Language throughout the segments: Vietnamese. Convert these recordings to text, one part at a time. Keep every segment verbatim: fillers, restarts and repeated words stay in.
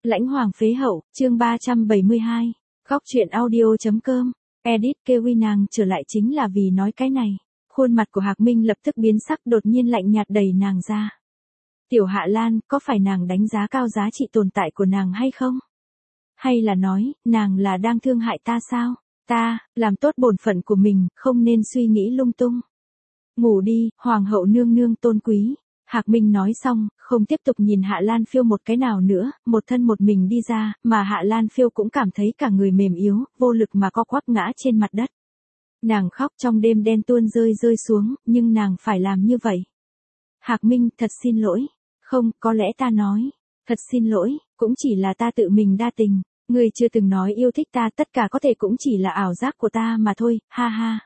Lãnh Hoàng phế hậu, chương ba trăm bảy mươi hai. Góc truyện audio.com. Edit kêu nàng trở lại chính là vì nói cái này. Khuôn mặt của Hạc Minh lập tức biến sắc, đột nhiên lạnh nhạt đẩy nàng ra. Tiểu Hạ Lan, có phải nàng đánh giá cao giá trị tồn tại của nàng hay không? Hay là nói, nàng là đang thương hại ta sao? Ta, làm tốt bổn phận của mình, không nên suy nghĩ lung tung. Ngủ đi, Hoàng hậu nương nương tôn quý. Hạc Minh nói xong, không tiếp tục nhìn Hạ Lan Phiêu một cái nào nữa, một thân một mình đi ra, mà Hạ Lan Phiêu cũng cảm thấy cả người mềm yếu, vô lực mà co quắp ngã trên mặt đất. Nàng khóc trong đêm đen tuôn rơi rơi xuống, nhưng nàng phải làm như vậy. Hạc Minh, thật xin lỗi. Không, có lẽ ta nói, thật xin lỗi, cũng chỉ là ta tự mình đa tình. Ngươi chưa từng nói yêu thích ta, tất cả có thể cũng chỉ là ảo giác của ta mà thôi, ha ha.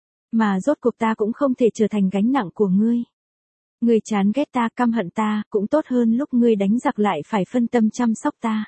Mà rốt cuộc ta cũng không thể trở thành gánh nặng của ngươi. Ngươi chán ghét ta, căm hận ta, cũng tốt hơn lúc ngươi đánh giặc lại phải phân tâm chăm sóc ta.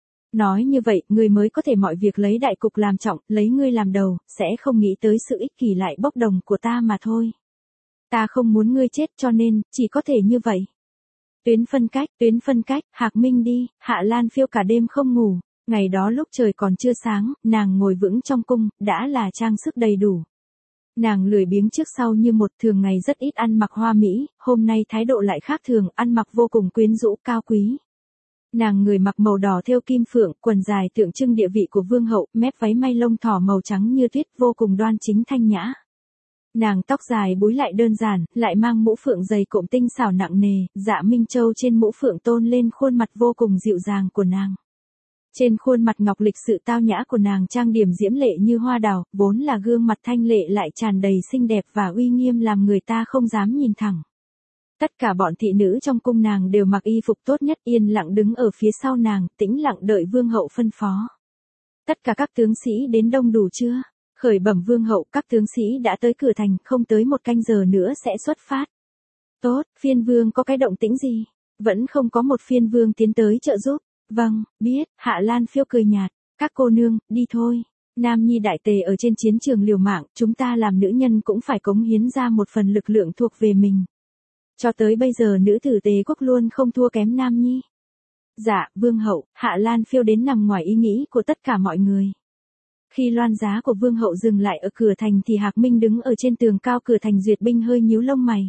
Nói như vậy, ngươi mới có thể mọi việc lấy đại cục làm trọng, lấy ngươi làm đầu, sẽ không nghĩ tới sự ích kỷ lại bốc đồng của ta mà thôi. Ta không muốn ngươi chết cho nên, chỉ có thể như vậy. Tuyến phân cách, tuyến phân cách, Hạc Minh đi, Hạ Lan Phiêu cả đêm không ngủ. Ngày đó lúc trời còn chưa sáng, nàng ngồi vững trong cung, đã là trang sức đầy đủ. Nàng lười biếng trước sau như một, thường ngày rất ít ăn mặc hoa mỹ, hôm nay thái độ lại khác thường, ăn mặc vô cùng quyến rũ, cao quý. Nàng người mặc màu đỏ thêu kim phượng, quần dài tượng trưng địa vị của vương hậu, mép váy may lông thỏ màu trắng như tuyết, vô cùng đoan chính thanh nhã. Nàng tóc dài búi lại đơn giản, lại mang mũ phượng dày cộm tinh xảo nặng nề, dạ minh châu trên mũ phượng tôn lên khuôn mặt vô cùng dịu dàng của nàng. Trên khuôn mặt ngọc lịch sự tao nhã của nàng trang điểm diễm lệ như hoa đào, vốn là gương mặt thanh lệ lại tràn đầy xinh đẹp và uy nghiêm làm người ta không dám nhìn thẳng. Tất cả bọn thị nữ trong cung nàng đều mặc y phục tốt nhất, yên lặng đứng ở phía sau nàng, tĩnh lặng đợi vương hậu phân phó. Tất cả các tướng sĩ đến đông đủ chưa? Khởi bẩm vương hậu, các tướng sĩ đã tới cửa thành, không tới một canh giờ nữa sẽ xuất phát. Tốt, phiên vương có cái động tĩnh gì? Vẫn không có một phiên vương tiến tới trợ giúp. Vâng, biết, Hạ Lan Phiêu cười nhạt, các cô nương, đi thôi. Nam nhi đại tề ở trên chiến trường liều mạng, chúng ta làm nữ nhân cũng phải cống hiến ra một phần lực lượng thuộc về mình. Cho tới bây giờ nữ tử Tề quốc luôn không thua kém nam nhi. Dạ, vương hậu, Hạ Lan Phiêu đến nằm ngoài ý nghĩ của tất cả mọi người. Khi loan giá của vương hậu dừng lại ở cửa thành thì Hạc Minh đứng ở trên tường cao cửa thành duyệt binh hơi nhíu lông mày.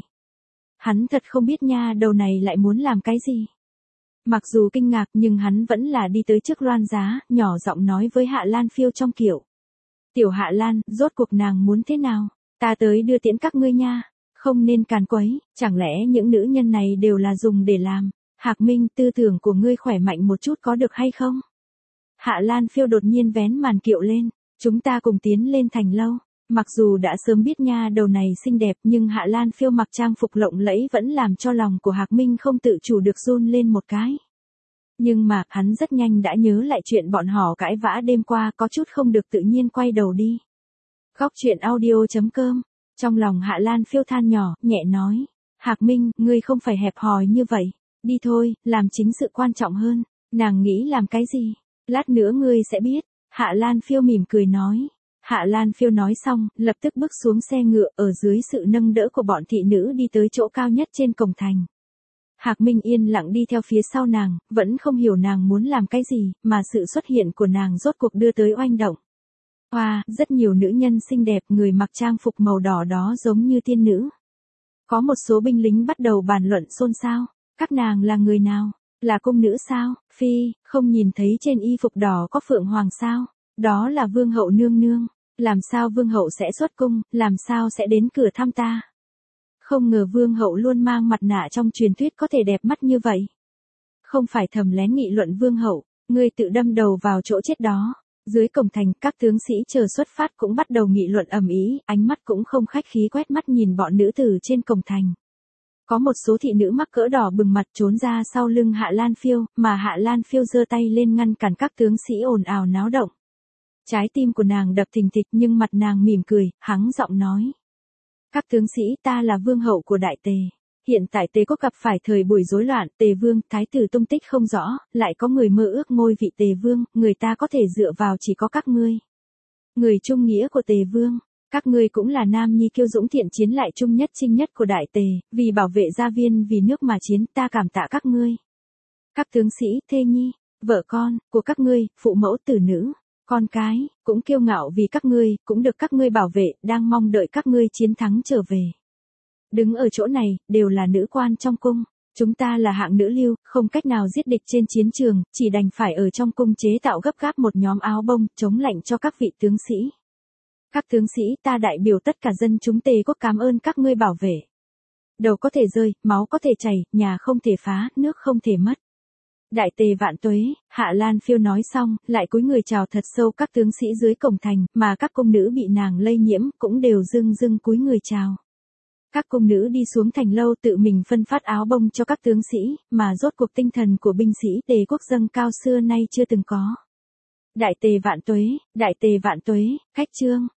Hắn thật không biết nha đầu này lại muốn làm cái gì. Mặc dù kinh ngạc nhưng hắn vẫn là đi tới trước loan giá, nhỏ giọng nói với Hạ Lan Phiêu trong kiểu. Tiểu Hạ Lan, rốt cuộc nàng muốn thế nào? Ta tới đưa tiễn các ngươi nha. Không nên càn quấy, chẳng lẽ những nữ nhân này đều là dùng để làm? Hạc Minh, tư tưởng của ngươi khỏe mạnh một chút có được hay không? Hạ Lan Phiêu đột nhiên vén màn kiệu lên, chúng ta cùng tiến lên thành lâu. Mặc dù đã sớm biết nha đầu này xinh đẹp nhưng Hạ Lan Phiêu mặc trang phục lộng lẫy vẫn làm cho lòng của Hạc Minh không tự chủ được run lên một cái. Nhưng mà, hắn rất nhanh đã nhớ lại chuyện bọn họ cãi vã đêm qua, có chút không được tự nhiên quay đầu đi. Góc truyện audio.com. Trong lòng Hạ Lan Phiêu than nhỏ, nhẹ nói. Hạc Minh, ngươi không phải hẹp hòi như vậy. Đi thôi, làm chính sự quan trọng hơn. Nàng nghĩ làm cái gì? Lát nữa ngươi sẽ biết. Hạ Lan Phiêu mỉm cười nói. Hạ Lan Phiêu nói xong, lập tức bước xuống xe ngựa, ở dưới sự nâng đỡ của bọn thị nữ đi tới chỗ cao nhất trên cổng thành. Hạc Minh yên lặng đi theo phía sau nàng, vẫn không hiểu nàng muốn làm cái gì, mà sự xuất hiện của nàng rốt cuộc đưa tới oanh động. Hoa, wow, rất nhiều nữ nhân xinh đẹp, người mặc trang phục màu đỏ đó giống như tiên nữ. Có một số binh lính bắt đầu bàn luận xôn xao, các nàng là người nào? Là cung nữ sao? Phi, không nhìn thấy trên y phục đỏ có phượng hoàng sao? Đó là vương hậu nương nương. Làm sao vương hậu sẽ xuất cung, làm sao sẽ đến cửa thăm ta? Không ngờ vương hậu luôn mang mặt nạ trong truyền thuyết có thể đẹp mắt như vậy. Không phải thầm lén nghị luận vương hậu, ngươi tự đâm đầu vào chỗ chết đó. Dưới cổng thành, các tướng sĩ chờ xuất phát cũng bắt đầu nghị luận ầm ĩ, ánh mắt cũng không khách khí quét mắt nhìn bọn nữ tử trên cổng thành. Có một số thị nữ mắc cỡ đỏ bừng mặt trốn ra sau lưng Hạ Lan Phiêu, mà Hạ Lan Phiêu giơ tay lên ngăn cản các tướng sĩ ồn ào náo động. Trái tim của nàng đập thình thịch nhưng mặt nàng mỉm cười, hắng giọng nói. Các tướng sĩ, ta là vương hậu của Đại Tề. Hiện tại Tề quốc gặp phải thời buổi rối loạn, Tề vương, thái tử tung tích không rõ, lại có người mơ ước ngôi vị Tề vương, người ta có thể dựa vào chỉ có các ngươi. Người trung nghĩa của Tề vương, các ngươi cũng là nam nhi kiêu dũng thiện chiến lại trung nhất trinh nhất của Đại Tề, vì bảo vệ gia viên vì nước mà chiến, ta cảm tạ các ngươi. Các tướng sĩ, thê nhi, vợ con, của các ngươi, phụ mẫu tử nữ, con cái, cũng kiêu ngạo vì các ngươi, cũng được các ngươi bảo vệ, đang mong đợi các ngươi chiến thắng trở về. Đứng ở chỗ này, đều là nữ quan trong cung. Chúng ta là hạng nữ lưu, không cách nào giết địch trên chiến trường, chỉ đành phải ở trong cung chế tạo gấp gáp một nhóm áo bông, chống lạnh cho các vị tướng sĩ. Các tướng sĩ, ta đại biểu tất cả dân chúng Tề quốc cảm ơn các ngươi bảo vệ. Đầu có thể rơi, máu có thể chảy, nhà không thể phá, nước không thể mất. Đại Tề vạn tuế, Hạ Lan Phiêu nói xong, lại cúi người chào thật sâu các tướng sĩ dưới cổng thành, mà các cung nữ bị nàng lây nhiễm, cũng đều dưng dưng cúi người chào. Các cung nữ đi xuống thành lâu tự mình phân phát áo bông cho các tướng sĩ, mà rốt cuộc tinh thần của binh sĩ Tề quốc dâng cao xưa nay chưa từng có. Đại Tề vạn tuế, Đại Tề vạn tuế, khách trương.